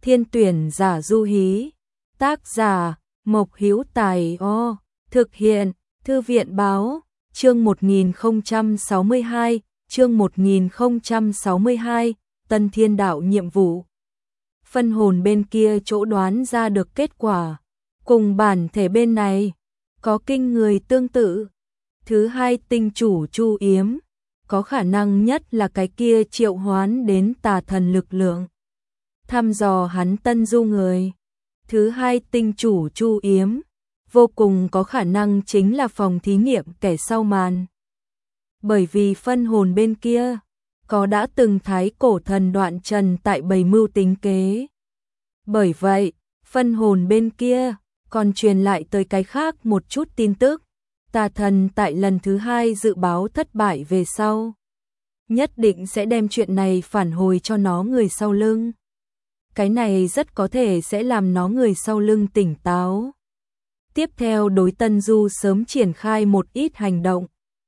Thiên tuyển giả du hí. Tác giả Mộc Hữu Tài. Thực hiện Thư viện báo. Chương 1062, chương 1062, Tân Thiên Đạo nhiệm vụ. Phân hồn bên kia chỗ đoán ra được kết quả, cùng bản thể bên này có kinh người tương tự. Thứ hai tinh chủ Chu Yếm, có khả năng nhất là cái kia triệu hoán đến tà thần lực lượng, thăm dò hắn Tân Du người. Thứ hai tinh chủ Chu Yếm, vô cùng có khả năng chính là phòng thí nghiệm kẻ sau màn. Bởi vì phân hồn bên kia có đã từng thái cổ thần Đoạn Trần tại bày mưu tính kế. Bởi vậy, phân hồn bên kia còn truyền lại tới cái khác một chút tin tức. Tà thần tại lần thứ hai dự báo thất bại về sau, nhất định sẽ đem chuyện này phản hồi cho nó người sau lưng. Cái này rất có thể sẽ làm nó người sau lưng tỉnh táo. Tiếp theo đối Tân Du sớm triển khai một ít hành động.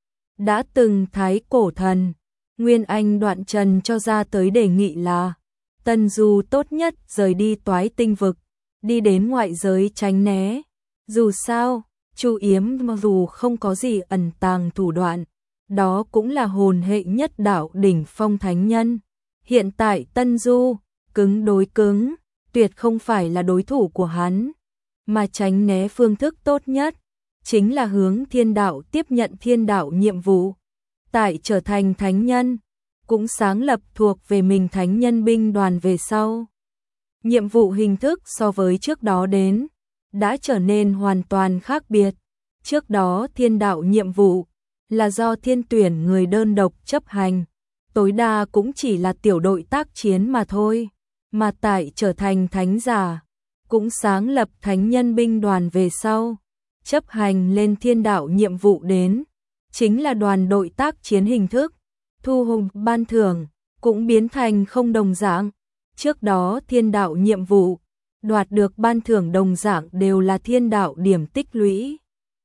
Đã từng thái cổ thần Nguyên Anh Đoạn Trần cho ra tới đề nghị là Tân Du tốt nhất rời đi Toái Tinh vực, đi đến ngoại giới tránh né. Dù sao, Chu Yếm mặc dù không có gì ẩn tàng thủ đoạn, đó cũng là hồn hệ nhất đạo đỉnh phong thánh nhân. Hiện tại Tân Du cứng đối cứng, tuyệt không phải là đối thủ của hắn, mà tránh né phương thức tốt nhất chính là hướng thiên đạo tiếp nhận thiên đạo nhiệm vụ. Tại trở thành thánh nhân, cũng sáng lập thuộc về mình thánh nhân binh đoàn về sau. Nhiệm vụ hình thức so với trước đó đến đã trở nên hoàn toàn khác biệt. Trước đó thiên đạo nhiệm vụ là do thiên tuyển người đơn độc chấp hành, tối đa cũng chỉ là tiểu đội tác chiến mà thôi. Mà tại trở thành thánh giả, cũng sáng lập thánh nhân binh đoàn về sau, chấp hành lên thiên đạo nhiệm vụ đến, chính là đoàn đội tác chiến hình thức. Thu hùng ban thưởng cũng biến thành không đồng dạng. Trước đó thiên đạo nhiệm vụ đoạt được ban thưởng đồng dạng đều là thiên đạo điểm tích lũy.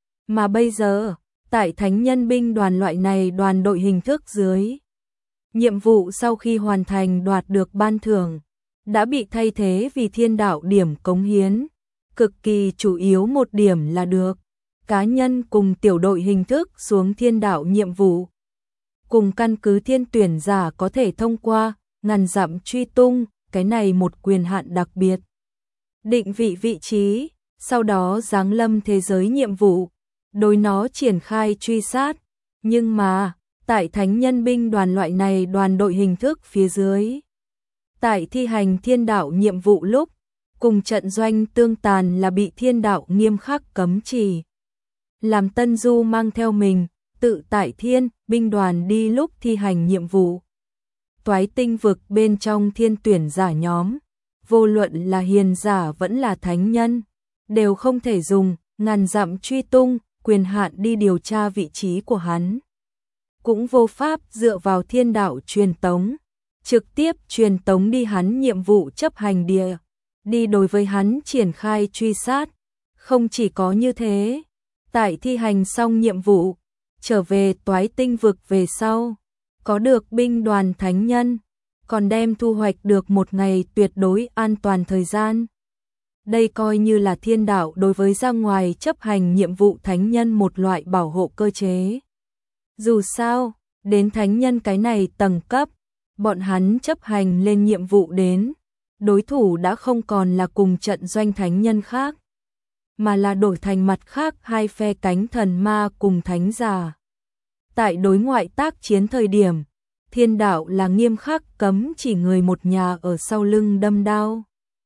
Mà bây giờ, tại thánh nhân binh đoàn loại này đoàn đội hình thức dưới, nhiệm vụ sau khi hoàn thành đoạt được ban thưởng đã bị thay thế vì thiên đạo điểm cống hiến. Cực kỳ chủ yếu một điểm là được cá nhân cùng tiểu đội hình thức xuống thiên đạo nhiệm vụ, cùng căn cứ thiên tuyển giả có thể thông qua ngàn dặm truy tung, cái này một quyền hạn đặc biệt. Định vị vị trí, sau đó giáng lâm thế giới nhiệm vụ, đối nó triển khai truy sát. Nhưng mà, tại thánh nhân binh đoàn loại này đoàn đội hình thức phía dưới, tại thi hành thiên đạo nhiệm vụ lúc, cùng trận doanh tương tàn là bị thiên đạo nghiêm khắc cấm chỉ. Làm Tân Du mang theo mình, tự tại thiên binh đoàn đi lúc thi hành nhiệm vụ. Toái Tinh vực bên trong thiên tuyển giả nhóm, vô luận là hiền giả vẫn là thánh nhân, đều không thể dùng ngàn dặm truy tung quyền hạn đi điều tra vị trí của hắn. Cũng vô pháp dựa vào thiên đạo truyền tống, trực tiếp truyền tống đi hắn nhiệm vụ chấp hành địa, đi đối với hắn triển khai truy sát. Không chỉ có như thế, tại thi hành xong nhiệm vụ, trở về Toái Tinh vực về sau, có được binh đoàn thánh nhân, còn đem thu hoạch được một ngày tuyệt đối an toàn thời gian. Đây coi như là thiên đạo đối với ra ngoài chấp hành nhiệm vụ thánh nhân một loại bảo hộ cơ chế. Dù sao, đến thánh nhân cái này tầng cấp, bọn hắn chấp hành lên nhiệm vụ đến, đối thủ đã không còn là cùng trận doanh thánh nhân khác, mà là đổi thành mặt khác hai phe cánh thần ma cùng thánh giả. Tại đối ngoại tác chiến thời điểm, thiên đạo là nghiêm khắc cấm chỉ người một nhà ở sau lưng đâm đao.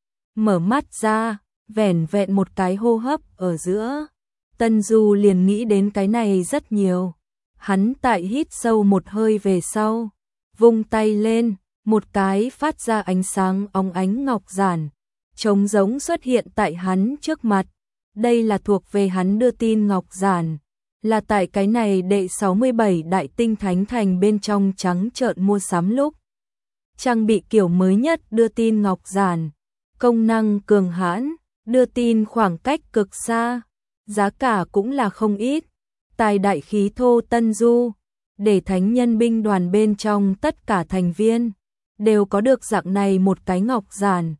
Mở mắt ra, vẻn vẹn một cái hô hấp ở giữa, Tân Du liền nghĩ đến cái này rất nhiều. Hắn tại hít sâu một hơi về sau, vung tay lên, một cái phát ra ánh sáng óng ánh ngọc giản, trống rỗng xuất hiện tại hắn trước mặt. Đây là thuộc về hắn đưa tin ngọc giản, là tại cái này đệ 67 đại tinh thánh thành bên trong trắng trợn mua sắm lúc trang bị kiểu mới nhất đưa tin ngọc giản, công năng cường hãn, đưa tin khoảng cách cực xa, giá cả cũng là không ít. Tài đại khí thô Tân Du, để thánh nhân binh đoàn bên trong tất cả thành viên đều có được dạng này một cái ngọc giản,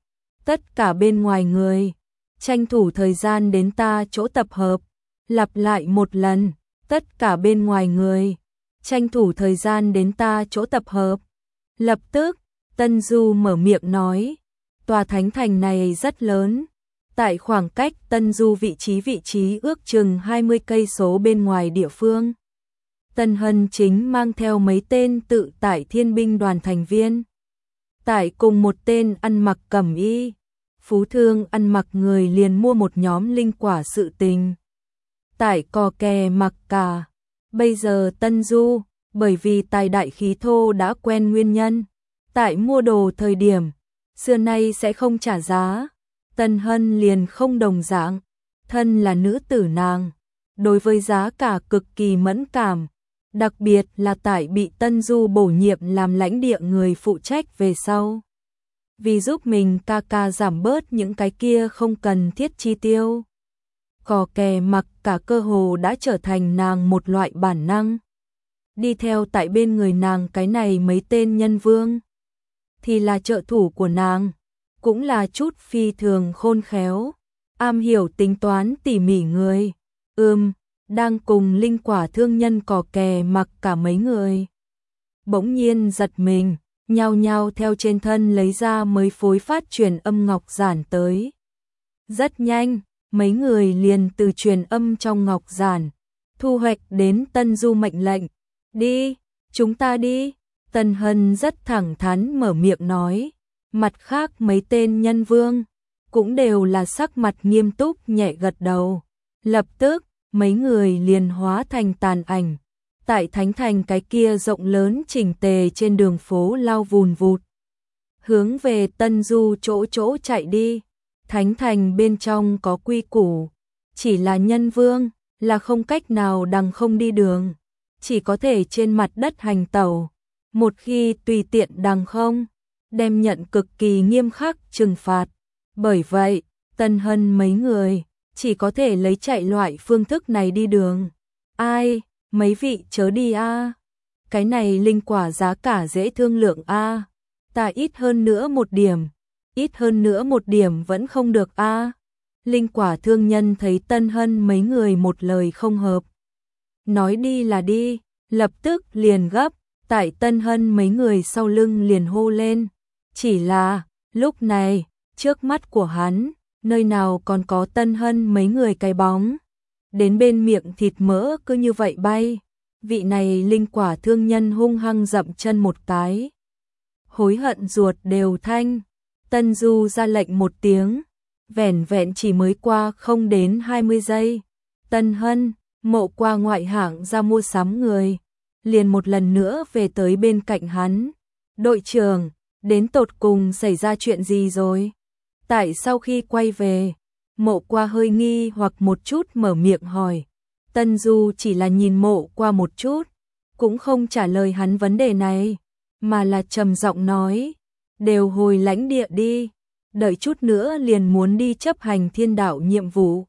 tất cả bên ngoài người, tranh thủ thời gian đến ta chỗ tập hợp. Lặp lại một lần, tất cả bên ngoài người, tranh thủ thời gian đến ta chỗ tập hợp. Lập tức, Tân Du mở miệng nói, tòa thánh thành này rất lớn, tại khoảng cách Tân Du vị trí ước chừng 20 cây số bên ngoài địa phương. Tân Hân chính mang theo mấy tên tự tại thiên binh đoàn thành viên. Tại cùng một tên ăn mặc cẩm y, phú thương ăn mặc người liền mua một nhóm linh quả sự tình. Tại cò kè mặc cả, bây giờ Tân Du, bởi vì tài đại khí thô đã quen nguyên nhân, tại mua đồ thời điểm, xưa nay sẽ không trả giá. Tân Hân liền không đồng dạng, thân là nữ tử nàng, đối với giá cả cực kỳ mẫn cảm, đặc biệt là tại bị Tân Du bổ nhiệm làm lãnh địa người phụ trách về sau. Vì giúp mình ca ca giảm bớt những cái kia không cần thiết chi tiêu. Cò kè mặc cả cơ hồ đã trở thành nàng một loại bản năng. Đi theo tại bên người nàng cái này mấy tên nhân vương, thì là trợ thủ của nàng, cũng là chút phi thường khôn khéo, am hiểu tính toán tỉ mỉ người. Đang cùng linh quả thương nhân cò kè mặc cả mấy người. Bỗng nhiên giật mình, nhao nhao theo trên thân lấy ra mấy phối phát truyền âm ngọc giản tới. Rất nhanh, mấy người liền từ truyền âm trong ngọc giản, thu hoạch đến Tân Du mệnh lệnh. Đi, chúng ta đi. Tân Hân rất thẳng thắn mở miệng nói. Mặt khác mấy tên nhân vương, cũng đều là sắc mặt nghiêm túc nhẹ gật đầu. Lập tức, mấy người liền hóa thành tàn ảnh. Tại thánh thành cái kia rộng lớn chỉnh tề trên đường phố lao vùn vụt. Hướng về Tân Du chỗ chạy đi. Thánh thành bên trong có quy củ, chỉ là nhân vương, là không cách nào đằng không đi đường, chỉ có thể trên mặt đất hành tẩu. Một khi tùy tiện đằng không, đem nhận cực kỳ nghiêm khắc trừng phạt. Bởi vậy, Tân Hân mấy người, chỉ có thể lấy chạy loại phương thức này đi đường. Ai, mấy vị chớ đi a. Cái này linh quả giá cả dễ thương lượng a. Ta ít hơn nữa một điểm vẫn không được a. Linh quả thương nhân thấy Tân Hân mấy người một lời không hợp, nói đi là đi, lập tức liền gấp, tại Tân Hân mấy người sau lưng liền hô lên. Chỉ là, lúc này, trước mắt của hắn, nơi nào còn có Tân Hân mấy người cái bóng. Đến bên miệng thịt mỡ cứ như vậy bay. Vị này linh quả thương nhân hung hăng dậm chân một cái. Hối hận ruột đều thanh. Tân Du ra lệnh một tiếng. Vẻn vẹn chỉ mới qua không đến 20 giây. Tân Hân, Mộ Qua ngoại hạng ra mua sắm người. Liền một lần nữa về tới bên cạnh hắn. Đội trưởng, đến tột cùng xảy ra chuyện gì rồi? Tại sau khi quay về, Mộ Qua hơi nghi hoặc một chút mở miệng hỏi. Tân Du chỉ là nhìn Mộ Qua một chút, cũng không trả lời hắn vấn đề này, mà là trầm giọng nói, đều hồi lãnh địa đi, đợi chút nữa liền muốn đi chấp hành thiên đạo nhiệm vụ.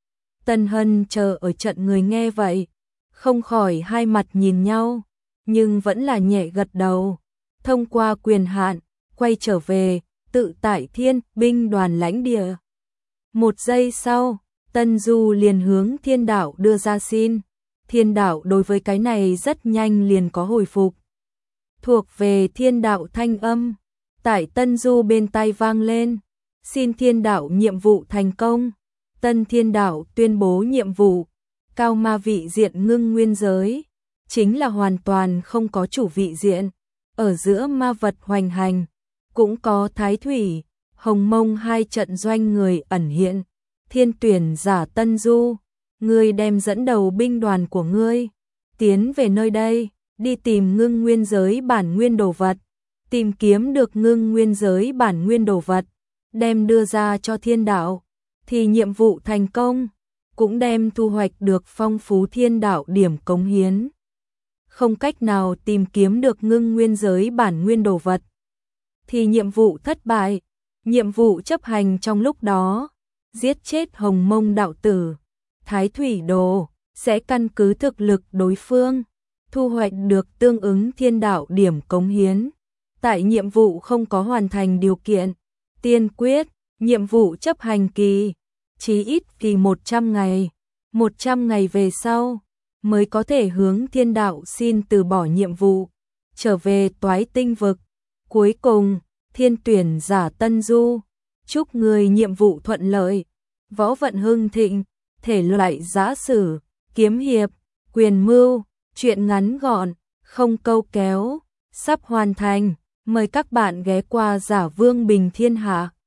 Tân Hân chờ ở trận người nghe vậy, không khỏi hai mặt nhìn nhau, nhưng vẫn là nhẹ gật đầu, thông qua quyền hạn, quay trở về, tự tại thiên binh đoàn lãnh địa. Một giây sau, Tân Du liền hướng thiên đạo đưa ra xin. Thiên đạo đối với cái này rất nhanh liền có hồi phục. Thuộc về thiên đạo thanh âm, tại Tân Du bên tai vang lên. Xin thiên đạo nhiệm vụ thành công. Tân thiên đạo tuyên bố nhiệm vụ. Cao ma vị diện ngưng nguyên giới. Chính là hoàn toàn không có chủ vị diện. Ở giữa ma vật hoành hành. Cũng có Thái Thủy, Hồng Mông hai trận doanh người ẩn hiện. Thiên tuyển giả Tân Du, ngươi đem dẫn đầu binh đoàn của ngươi tiến về nơi đây, đi tìm ngưng nguyên giới bản nguyên đồ vật, tìm kiếm được ngưng nguyên giới bản nguyên đồ vật, đem đưa ra cho thiên đạo, thì nhiệm vụ thành công, cũng đem thu hoạch được phong phú thiên đạo điểm cống hiến. Không cách nào tìm kiếm được ngưng nguyên giới bản nguyên đồ vật, thì nhiệm vụ thất bại. Nhiệm vụ chấp hành trong lúc đó, giết chết Hồng Mông đạo tử, Thái Thủy đồ, sẽ căn cứ thực lực đối phương, thu hoạch được tương ứng thiên đạo điểm cống hiến. Tại nhiệm vụ không có hoàn thành điều kiện, tiên quyết, Nhiệm vụ chấp hành kỳ, chí ít kỳ 100 ngày. 100 ngày về sau, mới có thể hướng thiên đạo xin từ bỏ nhiệm vụ, trở về Toái Tinh vực. Cuối cùng, thiên tuyển giả Tân Du, chúc người nhiệm vụ thuận lợi, võ vận hưng thịnh, thể loại giã sử, kiếm hiệp, quyền mưu, truyện ngắn gọn, không câu kéo, sắp hoàn thành. Mời các bạn ghé qua Giả Vương Bình Thiên Hạ.